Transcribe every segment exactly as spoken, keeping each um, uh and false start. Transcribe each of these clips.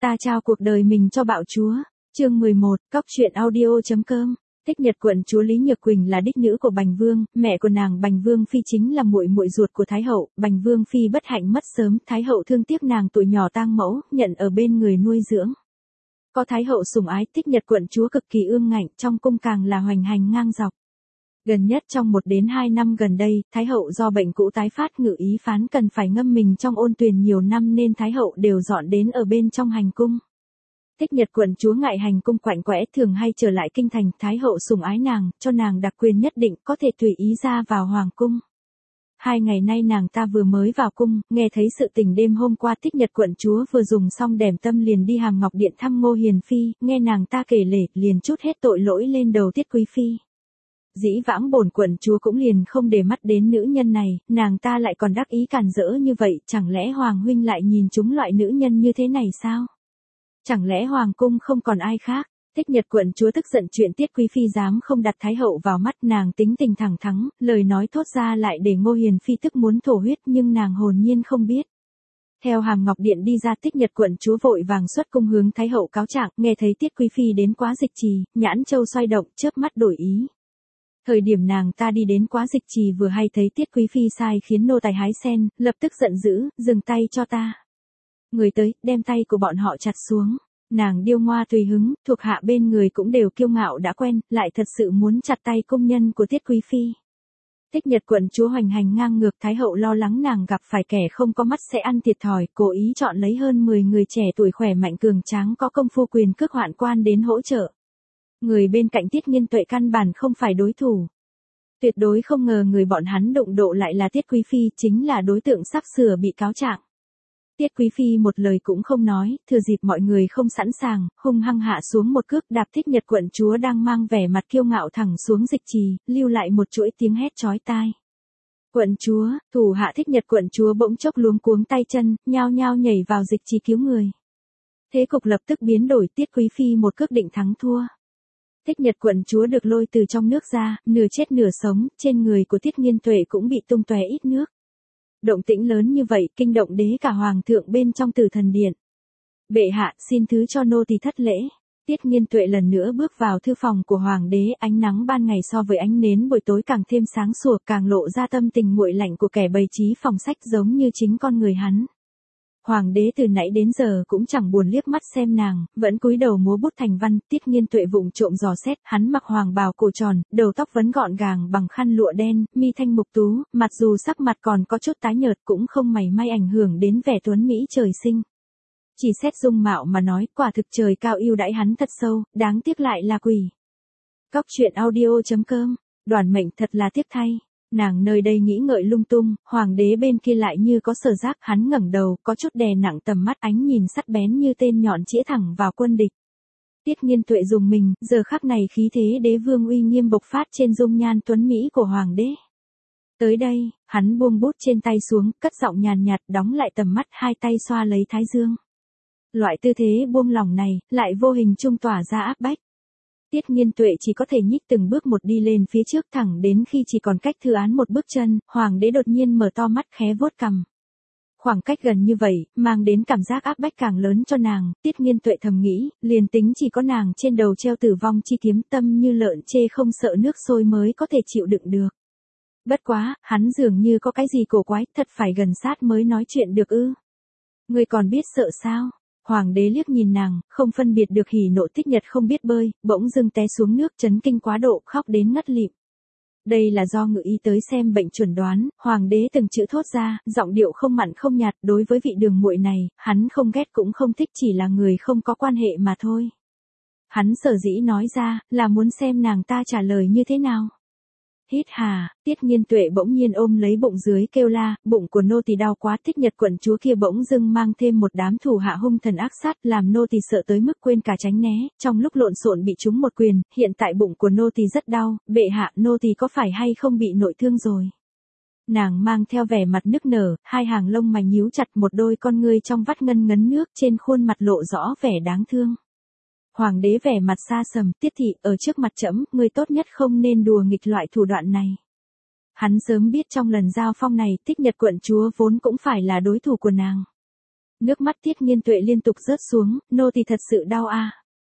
Ta trao cuộc đời mình cho bạo chúa. Chương mười một, Cóc truyện audio.com. Thích Nhật quận chúa Lý Nhược Quỳnh là đích nữ của Bành Vương, mẹ của nàng Bành Vương phi chính là muội muội ruột của Thái hậu. Bành Vương phi bất hạnh mất sớm, Thái hậu thương tiếc nàng tuổi nhỏ tang mẫu, nhận ở bên người nuôi dưỡng. Có Thái hậu sủng ái, Thích Nhật quận chúa cực kỳ ương ngạnh, trong cung càng là hoành hành ngang dọc. Gần nhất trong một đến hai năm gần đây, Thái hậu do bệnh cũ tái phát ngự ý phán cần phải ngâm mình trong ôn tuyền nhiều năm nên Thái hậu đều dọn đến ở bên trong hành cung. Thích Nhật quận chúa ngại hành cung quạnh quẽ thường hay trở lại kinh thành, Thái hậu sủng ái nàng, cho nàng đặc quyền nhất định có thể tùy ý ra vào hoàng cung. Hai ngày nay nàng ta vừa mới vào cung, nghe thấy sự tình đêm hôm qua Thích Nhật quận chúa vừa dùng xong đèm tâm liền đi Hàm Ngọc Điện thăm Ngô Hiền Phi, nghe nàng ta kể lể, liền trút hết tội lỗi lên đầu Tiết Quý Phi. Dĩ vãng bổn quận chúa cũng liền không để mắt đến nữ nhân này, nàng ta lại còn đắc ý càn rỡ như vậy, chẳng lẽ Hoàng huynh lại nhìn chúng loại nữ nhân như thế này sao? Chẳng lẽ Hoàng cung không còn ai khác? Thích Nhật quận chúa tức giận chuyện Tiết Quý Phi dám không đặt Thái hậu vào mắt, nàng tính tình thẳng thắn, lời nói thốt ra lại để Ngô Hiền Phi tức muốn thổ huyết nhưng nàng hồn nhiên không biết. Theo Hàm Ngọc Điện đi ra Thích Nhật quận chúa vội vàng xuất cung hướng Thái hậu cáo trạng, nghe thấy Tiết Quý Phi đến Quá Dịch Trì, nhãn châu xoay động, chớp mắt đổi ý. Thời điểm nàng ta đi đến Quá Dịch Trì vừa hay thấy Tiết Quý Phi sai khiến nô tài hái sen, lập tức giận dữ, dừng tay cho ta. Người tới, đem tay của bọn họ chặt xuống. Nàng điêu ngoa tùy hứng, thuộc hạ bên người cũng đều kiêu ngạo đã quen, lại thật sự muốn chặt tay công nhân của Tiết Quý Phi. Thích Nhật quận chúa hoành hành ngang ngược, Thái hậu lo lắng nàng gặp phải kẻ không có mắt sẽ ăn thiệt thòi, cố ý chọn lấy hơn mười người trẻ tuổi khỏe mạnh cường tráng có công phu quyền cước hoạn quan đến hỗ trợ. Người bên cạnh Tiết Nghiên Tuệ căn bản không phải đối thủ. Tuyệt đối không ngờ người bọn hắn đụng độ lại là Tiết Quý Phi, chính là đối tượng sắp sửa bị cáo trạng. Tiết Quý Phi một lời cũng không nói, thừa dịp mọi người không sẵn sàng, hung hăng hạ xuống một cước đạp Thích Nhật quận chúa đang mang vẻ mặt kiêu ngạo thẳng xuống dịch trì, lưu lại một chuỗi tiếng hét chói tai. Quận chúa, thủ hạ Thích Nhật quận chúa bỗng chốc luống cuống tay chân, nhao nhao nhảy vào dịch trì cứu người. Thế cục lập tức biến đổi, Tiết Quý Phi một cước định thắng thua. Thích Nhật quận chúa được lôi từ trong nước ra, nửa chết nửa sống, trên người của Tiết Nghiên Tuệ cũng bị tung tóe ít nước. Động tĩnh lớn như vậy, kinh động đế cả hoàng thượng bên trong Tử Thần Điện. Bệ hạ, xin thứ cho nô tỳ thất lễ. Tiết Nghiên Tuệ lần nữa bước vào thư phòng của hoàng đế, ánh nắng ban ngày so với ánh nến buổi tối càng thêm sáng sủa, càng lộ ra tâm tình nguội lạnh của kẻ bày trí phòng sách giống như chính con người hắn. Hoàng đế từ nãy đến giờ cũng chẳng buồn liếc mắt xem nàng, vẫn cúi đầu múa bút thành văn. Tiết Nghiên Tuệ vụng trộm dò xét, hắn mặc hoàng bào cổ tròn, đầu tóc vấn gọn gàng bằng khăn lụa đen, mi thanh mục tú, mặc dù sắc mặt còn có chút tái nhợt cũng không mảy may ảnh hưởng đến vẻ tuấn mỹ trời sinh. Chỉ xét dung mạo mà nói, quả thực trời cao yêu đãi hắn thật sâu, đáng tiếc lại là quỷ. Cóc truyện audio.com. Đoàn mệnh thật là tiếc thay. Nàng nơi đây nghĩ ngợi lung tung, hoàng đế bên kia lại như có sở giác, hắn ngẩng đầu, có chút đè nặng tầm mắt, ánh nhìn sắc bén như tên nhọn chĩa thẳng vào quân địch. Tiết Nghiên Tuệ dùng mình, giờ khắc này khí thế đế vương uy nghiêm bộc phát trên dung nhan tuấn mỹ của hoàng đế. Tới đây, hắn buông bút trên tay xuống, cất giọng nhàn nhạt, đóng lại tầm mắt, hai tay xoa lấy thái dương. Loại tư thế buông lỏng này, lại vô hình trung tỏa ra áp bách. Tiết Nghiên Tuệ chỉ có thể nhích từng bước một đi lên phía trước thẳng đến khi chỉ còn cách thư án một bước chân, hoàng đế đột nhiên mở to mắt khé vuốt cằm. Khoảng cách gần như vậy, mang đến cảm giác áp bách càng lớn cho nàng, Tiết Nghiên Tuệ thầm nghĩ, liền tính chỉ có nàng trên đầu treo tử vong chi kiếm, tâm như lợn chê không sợ nước sôi mới có thể chịu đựng được. Bất quá, hắn dường như có cái gì cổ quái, thật phải gần sát mới nói chuyện được ư. Ngươi còn biết sợ sao? Hoàng đế liếc nhìn nàng, không phân biệt được hỉ nộ. Thích Nhật không biết bơi, bỗng dưng té xuống nước, chấn kinh quá độ, khóc đến ngất lịm. Đây là do ngự y tới xem bệnh chuẩn đoán, hoàng đế từng chữ thốt ra, giọng điệu không mặn không nhạt, đối với vị đường muội này, hắn không ghét cũng không thích, chỉ là người không có quan hệ mà thôi. Hắn sở dĩ nói ra, là muốn xem nàng ta trả lời như thế nào. Hít hà, Tiết Nghiên Tuệ bỗng nhiên ôm lấy bụng dưới kêu la, bụng của nô tỳ đau quá. Thích Nhật quận chúa kia bỗng dưng mang thêm một đám thủ hạ hung thần ác sát, làm nô tỳ sợ tới mức quên cả tránh né, trong lúc lộn xộn bị trúng một quyền, hiện tại bụng của nô tỳ rất đau, bệ hạ, nô tỳ có phải hay không bị nội thương rồi? Nàng mang theo vẻ mặt nức nở, hai hàng lông mày nhíu chặt, một đôi con ngươi trong vắt ngân ngấn nước, trên khuôn mặt lộ rõ vẻ đáng thương. Hoàng đế vẻ mặt xa sầm, Tiết thị, ở trước mặt trẫm, ngươi tốt nhất không nên đùa nghịch loại thủ đoạn này. Hắn sớm biết trong lần giao phong này, Thích Nhật quận chúa vốn cũng phải là đối thủ của nàng. Nước mắt Tiết Nghiên Tuệ liên tục rớt xuống, nô tỳ thật sự đau a.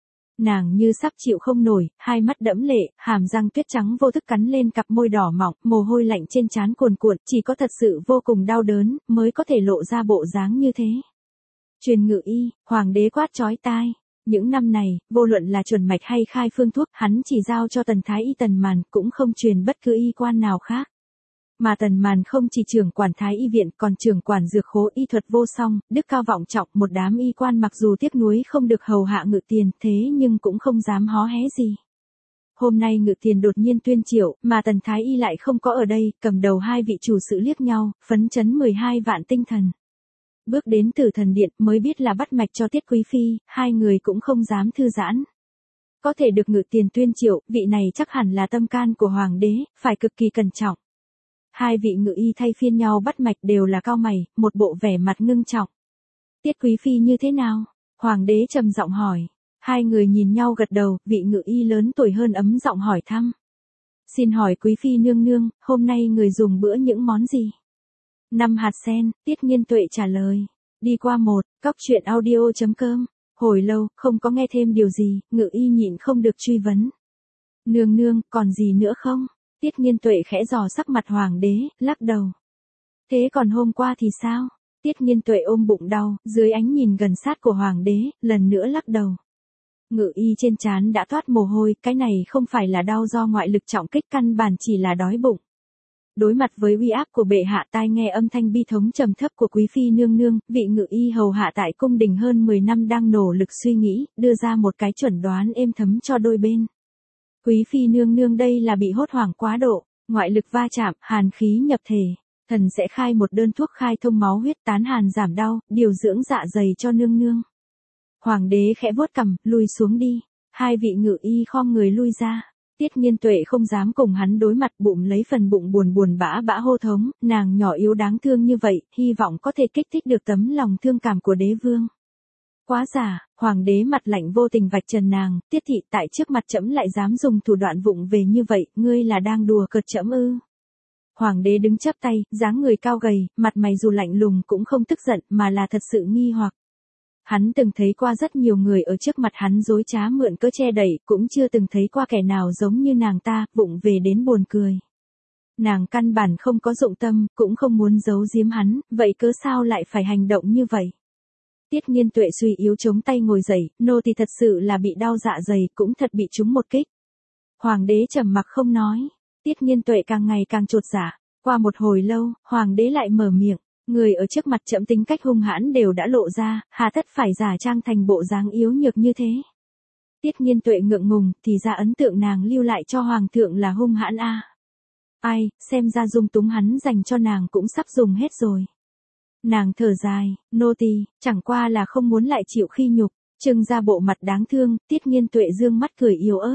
Nàng như sắp chịu không nổi, hai mắt đẫm lệ, hàm răng tuyết trắng vô thức cắn lên cặp môi đỏ mọng, mồ hôi lạnh trên trán cuồn cuộn, chỉ có thật sự vô cùng đau đớn, mới có thể lộ ra bộ dáng như thế. Truyền ngự y, hoàng đế quát chói tai. Những năm này, vô luận là chuẩn mạch hay khai phương thuốc, hắn chỉ giao cho Tần Thái Y Tần Màn, cũng không truyền bất cứ y quan nào khác. Mà Tần Màn không chỉ trưởng quản Thái Y viện, còn trưởng quản dược khố y thuật vô song, đức cao vọng trọng, một đám y quan mặc dù tiếc nuối không được hầu hạ Ngự Tiền, thế nhưng cũng không dám hó hé gì. Hôm nay Ngự Tiền đột nhiên tuyên triệu, mà Tần Thái Y lại không có ở đây, cầm đầu hai vị chủ sự liếc nhau, phấn chấn mười hai vạn tinh thần. Bước đến Tử Thần Điện mới biết là bắt mạch cho Tiết Quý Phi, hai người cũng không dám thư giãn. Có thể được Ngự Tiền tuyên triệu, vị này chắc hẳn là tâm can của Hoàng đế, phải cực kỳ cẩn trọng. Hai vị ngự y thay phiên nhau bắt mạch đều là cau mày, một bộ vẻ mặt ngưng trọng. Tiết Quý Phi như thế nào? Hoàng đế trầm giọng hỏi. Hai người nhìn nhau gật đầu, vị ngự y lớn tuổi hơn ấm giọng hỏi thăm. Xin hỏi Quý Phi nương nương, hôm nay người dùng bữa những món gì? Năm hạt sen, Tiết Nghiên Tuệ trả lời. Đi qua một, cóc truyện audio chấm com. Hồi lâu, không có nghe thêm điều gì, ngự y nhịn không được truy vấn. Nương nương, còn gì nữa không? Tiết Nghiên Tuệ khẽ dò sắc mặt hoàng đế, lắc đầu. Thế còn hôm qua thì sao? Tiết Nghiên Tuệ ôm bụng đau, dưới ánh nhìn gần sát của hoàng đế, lần nữa lắc đầu. Ngự y trên trán đã toát mồ hôi, cái này không phải là đau do ngoại lực trọng kích, căn bản chỉ là đói bụng. Đối mặt với uy áp của bệ hạ, tai nghe âm thanh bi thống trầm thấp của Quý Phi nương nương, vị ngự y hầu hạ tại cung đình hơn mười năm đang nỗ lực suy nghĩ, đưa ra một cái chuẩn đoán êm thấm cho đôi bên. Quý Phi nương nương đây là bị hốt hoảng quá độ, ngoại lực va chạm, hàn khí nhập thể. Thần sẽ khai một đơn thuốc khai thông máu huyết, tán hàn giảm đau, điều dưỡng dạ dày cho nương nương. Hoàng đế khẽ vuốt cằm, lùi xuống đi. Hai vị ngự y khom người lui ra. Tiết Nghiên Tuệ không dám cùng hắn đối mặt, bụng lấy phần bụng buồn buồn bã bã hô thống, nàng nhỏ yếu đáng thương như vậy, hy vọng có thể kích thích được tấm lòng thương cảm của đế vương. Quá giả, hoàng đế mặt lạnh vô tình vạch trần nàng, Tiết thị tại trước mặt trẫm lại dám dùng thủ đoạn vụng về như vậy, ngươi là đang đùa cợt trẫm ư? Hoàng đế đứng chắp tay, dáng người cao gầy, mặt mày dù lạnh lùng cũng không tức giận mà là thật sự nghi hoặc. Hắn từng thấy qua rất nhiều người ở trước mặt hắn dối trá mượn cớ che đậy, cũng chưa từng thấy qua kẻ nào giống như nàng ta, vụng về đến buồn cười. Nàng căn bản không có dụng tâm, cũng không muốn giấu giếm hắn, vậy cớ sao lại phải hành động như vậy? Tiết Nghiên Tuệ suy yếu chống tay ngồi dậy, nô thì thật sự là bị đau dạ dày, cũng thật bị trúng một kích. Hoàng đế trầm mặc không nói, Tiết Nghiên Tuệ càng ngày càng chột dạ. Qua một hồi lâu, hoàng đế lại mở miệng, người ở trước mặt trẫm tính cách hung hãn đều đã lộ ra, hà tất phải giả trang thành bộ dáng yếu nhược như thế. Tiết Nghiên Tuệ ngượng ngùng, thì ra ấn tượng nàng lưu lại cho hoàng thượng là hung hãn a. À. Ai, xem ra dung túng hắn dành cho nàng cũng sắp dùng hết rồi. Nàng thở dài, nô tỳ, chẳng qua là không muốn lại chịu khi nhục, trưng ra bộ mặt đáng thương, Tiết Nghiên Tuệ dương mắt cười yếu ớt.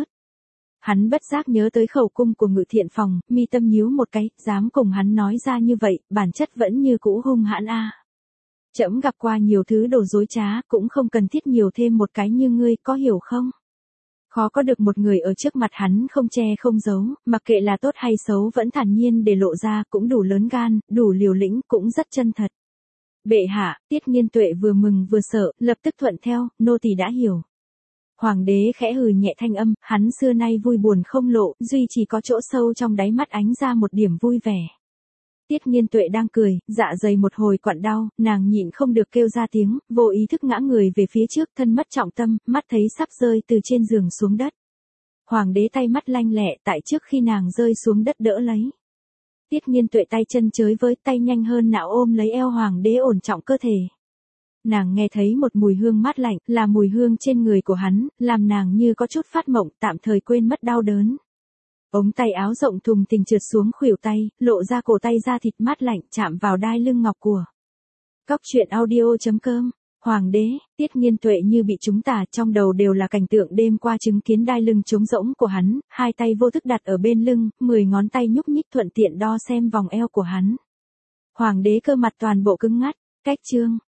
Hắn bất giác nhớ tới khẩu cung của Ngự Thiện Phòng, mi tâm nhíu một cái, dám cùng hắn nói ra như vậy, bản chất vẫn như cũ hung hãn a. À. Trẫm gặp qua nhiều thứ đồ dối trá, cũng không cần thiết nhiều thêm một cái như ngươi, có hiểu không? Khó có được một người ở trước mặt hắn không che không giấu, mặc kệ là tốt hay xấu vẫn thản nhiên để lộ ra, cũng đủ lớn gan, đủ liều lĩnh, cũng rất chân thật. Bệ hạ, Tiết Nghiên Tuệ vừa mừng vừa sợ, lập tức thuận theo, nô tỳ đã hiểu. Hoàng đế khẽ hừ nhẹ thanh âm, hắn xưa nay vui buồn không lộ, duy chỉ có chỗ sâu trong đáy mắt ánh ra một điểm vui vẻ. Tiết Nghiên Tuệ đang cười, dạ dày một hồi quặn đau, nàng nhịn không được kêu ra tiếng, vô ý thức ngã người về phía trước, thân mất trọng tâm, mắt thấy sắp rơi từ trên giường xuống đất. Hoàng đế tay mắt lanh lẹ, tại trước khi nàng rơi xuống đất đỡ lấy. Tiết Nghiên Tuệ tay chân chới với, tay nhanh hơn não ôm lấy eo hoàng đế ổn trọng cơ thể. Nàng nghe thấy một mùi hương mát lạnh, là mùi hương trên người của hắn, làm nàng như có chút phát mộng, tạm thời quên mất đau đớn. Ống tay áo rộng thùng thình trượt xuống khuỷu tay, lộ ra cổ tay da thịt mát lạnh, chạm vào đai lưng ngọc của. Cóc truyện audio chấm com. Hoàng đế, Tiết Nghiên Tuệ như bị trúng tà, trong đầu đều là cảnh tượng đêm qua chứng kiến đai lưng trống rỗng của hắn, hai tay vô thức đặt ở bên lưng, mười ngón tay nhúc nhích thuận tiện đo xem vòng eo của hắn. Hoàng đế cơ mặt toàn bộ cứng ngắt, cách chương.